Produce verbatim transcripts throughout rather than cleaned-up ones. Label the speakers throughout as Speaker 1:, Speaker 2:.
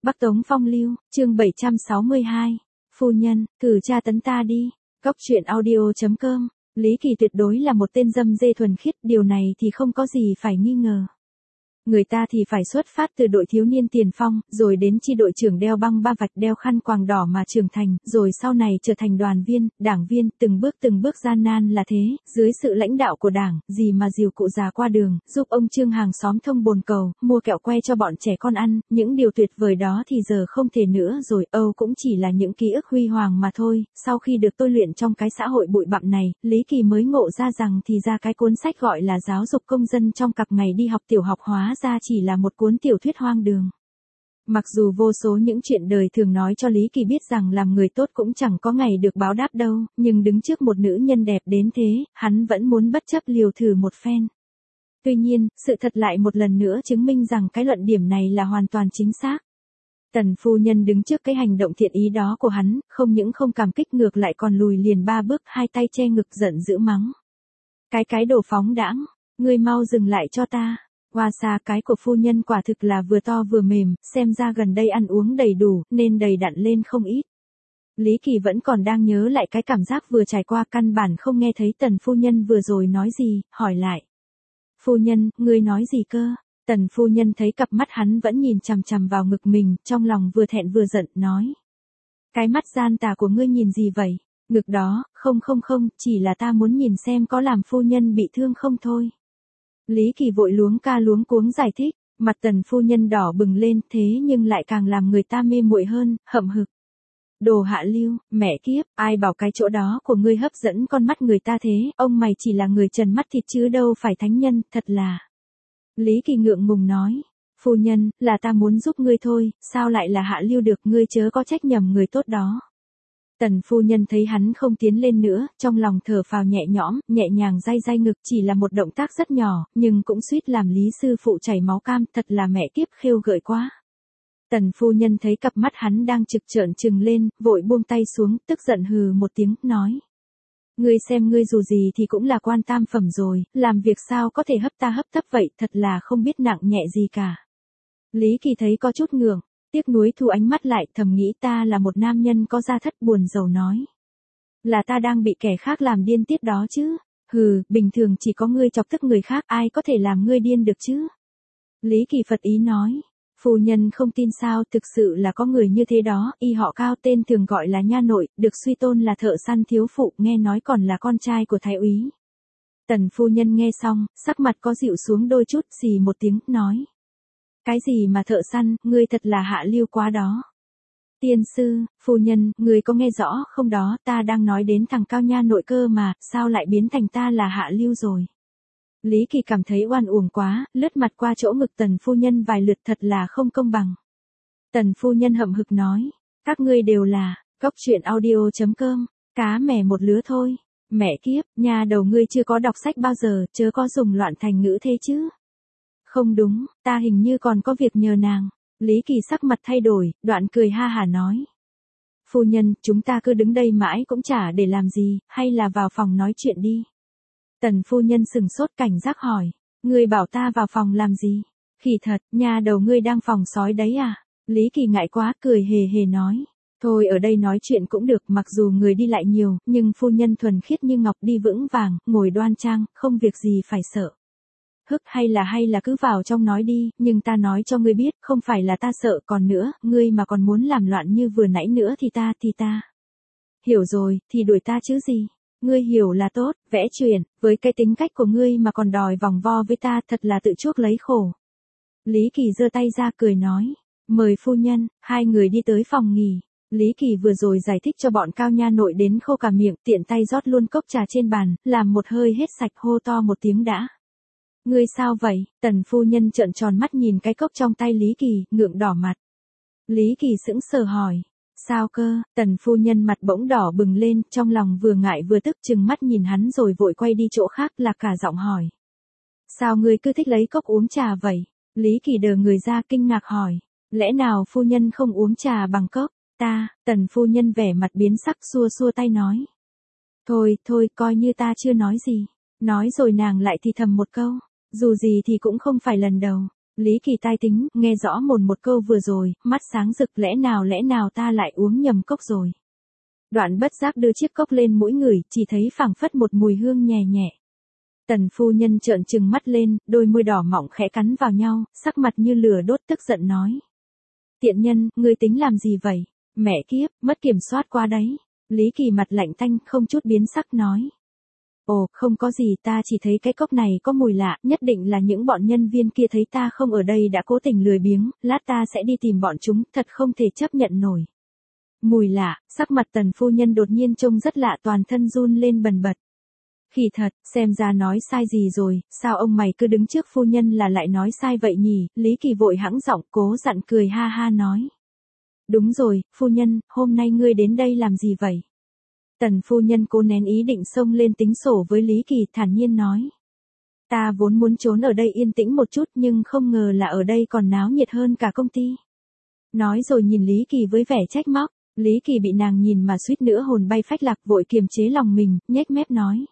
Speaker 1: Bắc Tống Phong Lưu, chương bảy trăm sáu mươi hai. Phu nhân, thử tra tấn ta đi. Góc truyện audio chấm com. Lý Kỳ tuyệt đối là một tên dâm dê thuần khiết, điều này thì không có gì phải nghi ngờ. Người ta thì phải xuất phát từ đội thiếu niên tiền phong, rồi đến chi đội trưởng đeo băng ba vạch đeo khăn quàng đỏ mà trưởng thành, rồi sau này trở thành đoàn viên, đảng viên, từng bước từng bước gian nan là thế, dưới sự lãnh đạo của đảng, gì mà dìu cụ già qua đường, giúp ông Trương hàng xóm thông bồn cầu, mua kẹo que cho bọn trẻ con ăn, những điều tuyệt vời đó thì giờ không thể nữa rồi, Âu cũng chỉ là những ký ức huy hoàng mà thôi. Sau khi được tôi luyện trong cái xã hội bụi bặm này, Lý Kỳ mới ngộ ra rằng thì ra cái cuốn sách gọi là giáo dục công dân trong cặp ngày đi học tiểu học hóa ra chỉ là một cuốn tiểu thuyết hoang đường. Mặc dù vô số những chuyện đời thường nói cho Lý Kỳ biết rằng làm người tốt cũng chẳng có ngày được báo đáp đâu, nhưng đứng trước một nữ nhân đẹp đến thế, hắn vẫn muốn bất chấp liều thử một phen. Tuy nhiên, sự thật lại một lần nữa chứng minh rằng cái luận điểm này là hoàn toàn chính xác. Tần phu nhân đứng trước cái hành động thiện ý đó của hắn, không những không cảm kích ngược lại còn lùi liền ba bước, hai tay che ngực giận dữ mắng. Cái cái đồ phóng đãng, ngươi mau dừng lại cho ta. Hoa xa cái của phu nhân quả thực là vừa to vừa mềm, xem ra gần đây ăn uống đầy đủ, nên đầy đặn lên không ít. Lý Kỳ vẫn còn đang nhớ lại cái cảm giác vừa trải qua, căn bản không nghe thấy tần phu nhân vừa rồi nói gì, hỏi lại. Phu nhân, ngươi nói gì cơ? Tần phu nhân thấy cặp mắt hắn vẫn nhìn chằm chằm vào ngực mình, trong lòng vừa thẹn vừa giận, nói. Cái mắt gian tà của ngươi nhìn gì vậy? Ngực đó, không không không, chỉ là ta muốn nhìn xem có làm phu nhân bị thương không thôi. Lý Kỳ vội luống ca luống cuống giải thích, mặt tần phu nhân đỏ bừng lên, thế nhưng lại càng làm người ta mê muội hơn, hậm hực. Đồ hạ lưu, mẹ kiếp, ai bảo cái chỗ đó của ngươi hấp dẫn con mắt người ta thế, ông mày chỉ là người trần mắt thịt chứ đâu phải thánh nhân, thật là. Lý Kỳ ngượng ngùng nói, phu nhân, là ta muốn giúp ngươi thôi, sao lại là hạ lưu được, ngươi chớ có trách nhầm người tốt đó. Tần phu nhân thấy hắn không tiến lên nữa, trong lòng thở phào nhẹ nhõm, nhẹ nhàng day day ngực, chỉ là một động tác rất nhỏ, nhưng cũng suýt làm Lý sư phụ chảy máu cam, thật là mẹ kiếp khêu gợi quá. Tần phu nhân thấy cặp mắt hắn đang trực trợn trừng lên, vội buông tay xuống, tức giận hừ một tiếng, nói. Ngươi xem ngươi dù gì thì cũng là quan tam phẩm rồi, làm việc sao có thể hấp ta hấp tấp vậy, thật là không biết nặng nhẹ gì cả. Lý Kỳ thấy có chút ngượng. Tiếc nuối thu ánh mắt lại, thầm nghĩ ta là một nam nhân có gia thất, buồn rầu nói. Là ta đang bị kẻ khác làm điên tiết đó chứ. Hừ, bình thường chỉ có ngươi chọc tức người khác, ai có thể làm ngươi điên được chứ. Lý Kỳ Phật ý nói. Phu nhân không tin sao, thực sự là có người như thế đó, y họ Cao, tên thường gọi là nha nội, được suy tôn là thợ săn thiếu phụ, nghe nói còn là con trai của thái úy. Tần phu nhân nghe xong, sắc mặt có dịu xuống đôi chút, xì một tiếng, nói. Cái gì mà thợ săn, ngươi thật là hạ lưu quá đó. Tiên sư, phu nhân, ngươi có nghe rõ không đó, ta đang nói đến thằng Cao nha nội cơ mà, sao lại biến thành ta là hạ lưu rồi. Lý Kỳ cảm thấy oan uổng quá, lướt mặt qua chỗ ngực tần phu nhân vài lượt, thật là không công bằng. Tần phu nhân hậm hực nói, các ngươi đều là, góc truyện audio chấm com, cá mè một lứa thôi. Mẹ kiếp, nhà đầu ngươi chưa có đọc sách bao giờ, chớ có dùng loạn thành ngữ thế chứ. Không đúng, ta hình như còn có việc nhờ nàng. Lý Kỳ sắc mặt thay đổi, đoạn cười ha hả nói. Phu nhân, chúng ta cứ đứng đây mãi cũng chả để làm gì, hay là vào phòng nói chuyện đi. Tần phu nhân sừng sốt cảnh giác hỏi, ngươi bảo ta vào phòng làm gì? Khỉ thật, nhà đầu ngươi đang phòng sói đấy à? Lý Kỳ ngại quá, cười hề hề nói. Thôi ở đây nói chuyện cũng được, mặc dù người đi lại nhiều, nhưng phu nhân thuần khiết như ngọc, đi vững vàng, ngồi đoan trang, không việc gì phải sợ. Hức, hay là hay là cứ vào trong nói đi, nhưng ta nói cho ngươi biết, không phải là ta sợ, còn nữa, ngươi mà còn muốn làm loạn như vừa nãy nữa thì ta, thì ta. Hiểu rồi, thì đuổi ta chứ gì. Ngươi hiểu là tốt, vẽ chuyện, với cái tính cách của ngươi mà còn đòi vòng vo với ta, thật là tự chuốc lấy khổ. Lý Kỳ giơ tay ra cười nói, mời phu nhân. Hai người đi tới phòng nghỉ. Lý Kỳ vừa rồi giải thích cho bọn Cao nha nội đến khô cả miệng, tiện tay rót luôn cốc trà trên bàn, làm một hơi hết sạch, hô to một tiếng đã. Ngươi sao vậy? Tần phu nhân trợn tròn mắt nhìn cái cốc trong tay Lý Kỳ, ngượng đỏ mặt. Lý Kỳ sững sờ hỏi. Sao cơ? Tần phu nhân mặt bỗng đỏ bừng lên, trong lòng vừa ngại vừa tức, chừng mắt nhìn hắn rồi vội quay đi chỗ khác, lạc cả giọng hỏi. Sao ngươi cứ thích lấy cốc uống trà vậy? Lý Kỳ đờ người ra kinh ngạc hỏi. Lẽ nào phu nhân không uống trà bằng cốc? Ta, tần phu nhân vẻ mặt biến sắc, xua xua tay nói. Thôi, thôi, coi như ta chưa nói gì. Nói rồi nàng lại thì thầm một câu. Dù gì thì cũng không phải lần đầu. Lý Kỳ tai tính, nghe rõ mồn một câu vừa rồi, mắt sáng rực, lẽ nào lẽ nào ta lại uống nhầm cốc rồi. Đoạn bất giác đưa chiếc cốc lên mũi ngửi, chỉ thấy phảng phất một mùi hương nhẹ nhẹ. Tần phu nhân trợn trừng mắt lên, đôi môi đỏ mọng khẽ cắn vào nhau, sắc mặt như lửa đốt, tức giận nói. Tiện nhân, ngươi tính làm gì vậy? Mẹ kiếp, mất kiểm soát qua đấy. Lý Kỳ mặt lạnh tanh, không chút biến sắc nói. Ồ, không có gì, ta chỉ thấy cái cốc này có mùi lạ, nhất định là những bọn nhân viên kia thấy ta không ở đây đã cố tình lười biếng, lát ta sẽ đi tìm bọn chúng, thật không thể chấp nhận nổi. Mùi lạ, sắc mặt tần phu nhân đột nhiên trông rất lạ, toàn thân run lên bần bật. Khỉ thật, xem ra nói sai gì rồi, sao ông mày cứ đứng trước phu nhân là lại nói sai vậy nhỉ? Lý Kỳ vội hãng giọng, cố dặn cười ha ha nói. Đúng rồi, phu nhân, hôm nay ngươi đến đây làm gì vậy? Tần phu nhân cố nén ý định xông lên tính sổ với Lý Kỳ, thản nhiên nói. Ta vốn muốn trốn ở đây yên tĩnh một chút nhưng không ngờ là ở đây còn náo nhiệt hơn cả công ty. Nói rồi nhìn Lý Kỳ với vẻ trách móc, Lý Kỳ bị nàng nhìn mà suýt nữa hồn bay phách lạc, vội kiềm chế lòng mình, nhếch mép nói.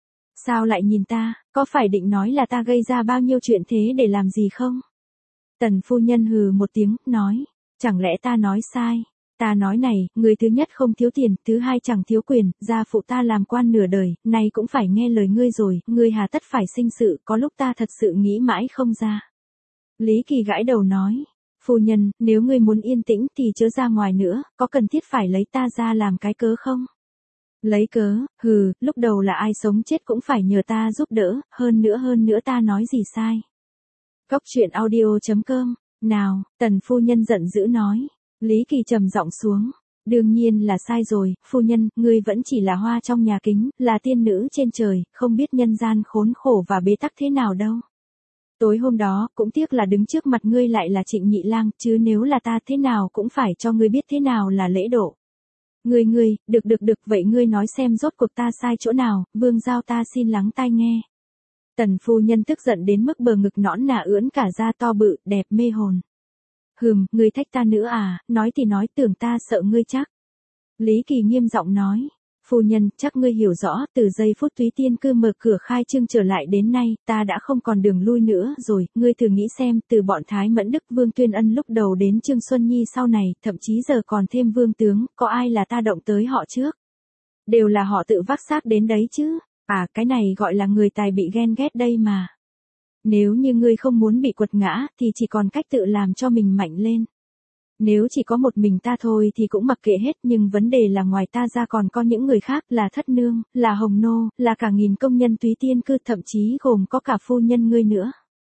Speaker 1: Sao lại nhìn ta, có phải định nói là ta gây ra bao nhiêu chuyện thế để làm gì không? Tần phu nhân hừ một tiếng, nói. Chẳng lẽ ta nói sai? Ta nói này, người thứ nhất không thiếu tiền, thứ hai chẳng thiếu quyền, gia phụ ta làm quan nửa đời, nay cũng phải nghe lời ngươi rồi, ngươi hà tất phải sinh sự, có lúc ta thật sự nghĩ mãi không ra. Lý Kỳ gãi đầu nói, phu nhân, nếu ngươi muốn yên tĩnh thì chớ ra ngoài nữa, có cần thiết phải lấy ta ra làm cái cớ không? Lấy cớ, hừ, lúc đầu là ai sống chết cũng phải nhờ ta giúp đỡ, hơn nữa hơn nữa ta nói gì sai. Cốc truyện audio chấm com, nào, tần phu nhân giận dữ nói. Lý Kỳ trầm giọng xuống. Đương nhiên là sai rồi, phu nhân, ngươi vẫn chỉ là hoa trong nhà kính, là tiên nữ trên trời, không biết nhân gian khốn khổ và bế tắc thế nào đâu. Tối hôm đó, cũng tiếc là đứng trước mặt ngươi lại là Trịnh Nhị Lang, chứ nếu là ta thế nào cũng phải cho ngươi biết thế nào là lễ độ. Ngươi ngươi, được được được, vậy ngươi nói xem rốt cuộc ta sai chỗ nào, vương giao ta xin lắng tai nghe. Tần phu nhân tức giận đến mức bờ ngực nõn nà ưỡn cả da to bự, đẹp mê hồn. Hừm, ngươi thách ta nữa à, nói thì nói, tưởng ta sợ ngươi chắc. Lý Kỳ nghiêm giọng nói, phu nhân, chắc ngươi hiểu rõ, từ giây phút Túy Tiên Cư mở cửa khai trương trở lại đến nay, ta đã không còn đường lui nữa rồi, ngươi thử nghĩ xem, từ bọn Thái Mẫn Đức Vương Tuyên Ân lúc đầu đến Trương Xuân Nhi sau này, thậm chí giờ còn thêm Vương Tướng, có ai là ta động tới họ trước? Đều là họ tự vác xác đến đấy chứ, à, cái này gọi là người tài bị ghen ghét đây mà. Nếu như ngươi không muốn bị quật ngã, thì chỉ còn cách tự làm cho mình mạnh lên. Nếu chỉ có một mình ta thôi thì cũng mặc kệ hết, nhưng vấn đề là ngoài ta ra còn có những người khác, là Thất Nương, là Hồng Nô, là cả nghìn công nhân Túy Tiên Cư, thậm chí gồm có cả phu nhân ngươi nữa.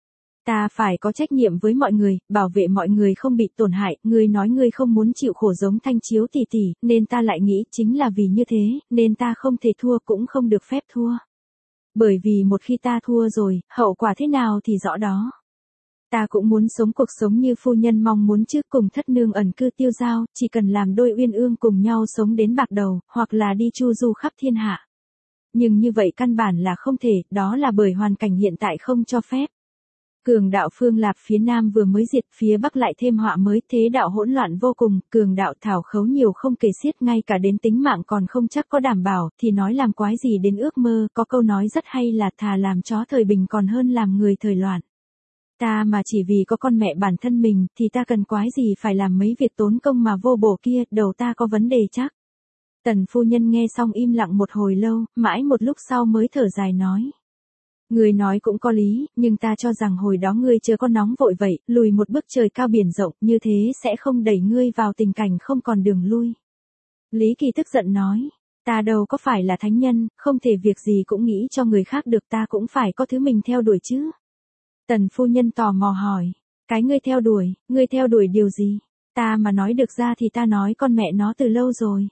Speaker 1: Ta phải có trách nhiệm với mọi người, bảo vệ mọi người không bị tổn hại, ngươi nói ngươi không muốn chịu khổ giống Thanh Chiếu tỷ tỷ, nên ta lại nghĩ chính là vì như thế, nên ta không thể thua cũng không được phép thua. Bởi vì một khi ta thua rồi, hậu quả thế nào thì rõ đó. Ta cũng muốn sống cuộc sống như phu nhân mong muốn chứ, cùng Thất Nương ẩn cư tiêu dao, chỉ cần làm đôi uyên ương cùng nhau sống đến bạc đầu, hoặc là đi chu du khắp thiên hạ. Nhưng như vậy căn bản là không thể, đó là bởi hoàn cảnh hiện tại không cho phép. Cường đạo Phương Lạp phía Nam vừa mới diệt, phía Bắc lại thêm họa mới, thế đạo hỗn loạn vô cùng, cường đạo thảo khấu nhiều không kể xiết, ngay cả đến tính mạng còn không chắc có đảm bảo, thì nói làm quái gì đến ước mơ, có câu nói rất hay là thà làm chó thời bình còn hơn làm người thời loạn. Ta mà chỉ vì có con mẹ bản thân mình, thì ta cần quái gì phải làm mấy việc tốn công mà vô bổ kia, đầu ta có vấn đề chắc. Tần phu nhân nghe xong im lặng một hồi lâu, mãi một lúc sau mới thở dài nói. Ngươi nói cũng có lý, nhưng ta cho rằng hồi đó ngươi chớ có nóng vội vậy, lùi một bước trời cao biển rộng, như thế sẽ không đẩy ngươi vào tình cảnh không còn đường lui. Lý Kỳ tức giận nói, ta đâu có phải là thánh nhân, không thể việc gì cũng nghĩ cho người khác được, ta cũng phải có thứ mình theo đuổi chứ. Tần phu nhân tò mò hỏi, cái ngươi theo đuổi, ngươi theo đuổi điều gì? Ta mà nói được ra thì ta nói con mẹ nó từ lâu rồi.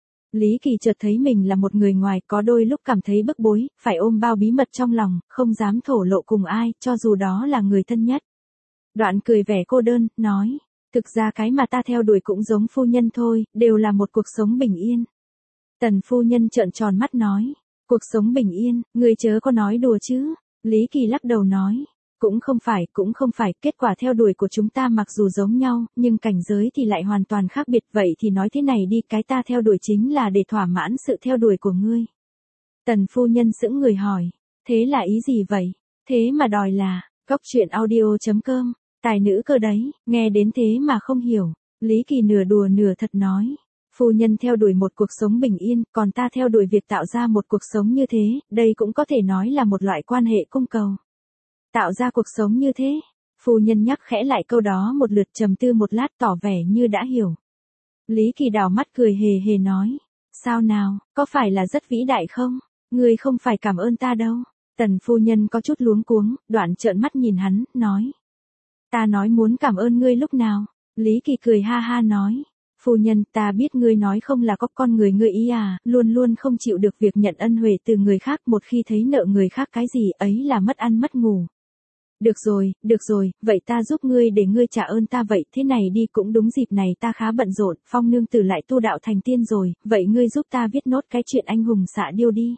Speaker 1: Lý Kỳ chợt thấy mình là một người ngoài, có đôi lúc cảm thấy bức bối, phải ôm bao bí mật trong lòng, không dám thổ lộ cùng ai, cho dù đó là người thân nhất. Đoạn cười vẻ cô đơn, nói, thực ra cái mà ta theo đuổi cũng giống phu nhân thôi, đều là một cuộc sống bình yên. Tần phu nhân trợn tròn mắt nói, cuộc sống bình yên, ngươi chớ có nói đùa chứ. Lý Kỳ lắc đầu nói, cũng không phải, cũng không phải, kết quả theo đuổi của chúng ta mặc dù giống nhau, nhưng cảnh giới thì lại hoàn toàn khác biệt, vậy thì nói thế này đi, cái ta theo đuổi chính là để thỏa mãn sự theo đuổi của ngươi. Tần phu nhân sững người hỏi, thế là ý gì vậy? Thế mà đòi là, cốc truyện audio chấm com Tài nữ cơ đấy, nghe đến thế mà không hiểu. Lý Kỳ nửa đùa nửa thật nói. Phu nhân theo đuổi một cuộc sống bình yên, còn ta theo đuổi việc tạo ra một cuộc sống như thế, đây cũng có thể nói là một loại quan hệ cung cầu. Tạo ra cuộc sống như thế, phu nhân nhắc khẽ lại câu đó một lượt, trầm tư một lát tỏ vẻ như đã hiểu. Lý Kỳ đảo mắt cười hề hề nói, sao nào, có phải là rất vĩ đại không? Ngươi không phải cảm ơn ta đâu. Tần phu nhân có chút luống cuống, đoạn trợn mắt nhìn hắn, nói. Ta nói muốn cảm ơn ngươi lúc nào? Lý Kỳ cười ha ha nói. Phu nhân, ta biết ngươi nói không là có con người ngươi ý à, luôn luôn không chịu được việc nhận ân huệ từ người khác, một khi thấy nợ người khác cái gì ấy là mất ăn mất ngủ. Được rồi, được rồi, vậy ta giúp ngươi để ngươi trả ơn ta vậy, thế này đi, cũng đúng dịp này ta khá bận rộn, Phong nương tử lại tu đạo thành tiên rồi, vậy ngươi giúp ta viết nốt cái chuyện anh hùng xạ điêu đi.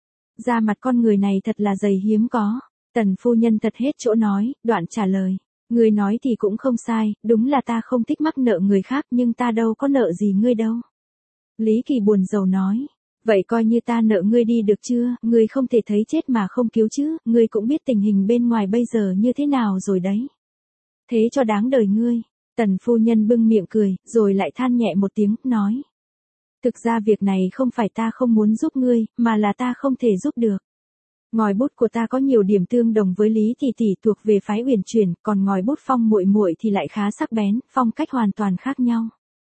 Speaker 1: Da mặt con người này thật là dày hiếm có. Tần phu nhân thật hết chỗ nói, đoạn trả lời. Ngươi nói thì cũng không sai, đúng là ta không thích mắc nợ người khác, nhưng ta đâu có nợ gì ngươi đâu. Lý Kỳ buồn rầu nói. Vậy coi như ta nợ ngươi đi được chưa, ngươi không thể thấy chết mà không cứu chứ, ngươi cũng biết tình hình bên ngoài bây giờ như thế nào rồi đấy. Thế cho đáng đời ngươi. Tần phu nhân bưng miệng cười, rồi lại than nhẹ một tiếng, nói. Thực ra việc này không phải ta không muốn giúp ngươi, mà là ta không thể giúp được. Ngòi bút của ta có nhiều điểm tương đồng với Lý tỷ tỷ, thuộc về phái Uyển Chuyển, còn ngòi bút Phong muội muội thì lại khá sắc bén, phong cách hoàn toàn khác nhau.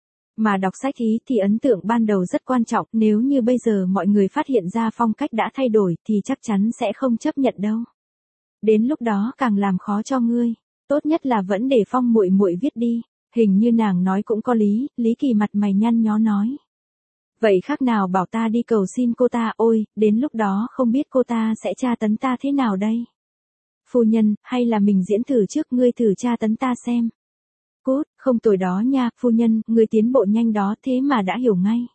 Speaker 1: Mà đọc sách ý thì ấn tượng ban đầu rất quan trọng, nếu như bây giờ mọi người phát hiện ra phong cách đã thay đổi thì chắc chắn sẽ không chấp nhận đâu. Đến lúc đó càng làm khó cho ngươi, tốt nhất là vẫn để Phong muội muội viết đi. Hình như nàng nói cũng có lý. Lý Kỳ mặt mày nhăn nhó nói. Vậy khác nào bảo ta đi cầu xin cô ta, ôi, đến lúc đó không biết cô ta sẽ tra tấn ta thế nào đây. Phu nhân, hay là mình diễn thử trước, ngươi thử tra tấn ta xem. Cút, không tồi đó nha, phu nhân, ngươi tiến bộ nhanh đó, thế mà đã hiểu ngay.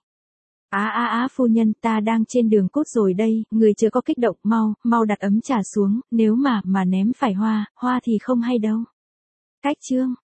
Speaker 1: Á á á phu nhân, ta đang trên đường cút rồi đây, người chưa có kích động, mau, mau đặt ấm trà xuống, nếu mà, mà ném phải hoa, hoa thì không hay đâu. Cách chương.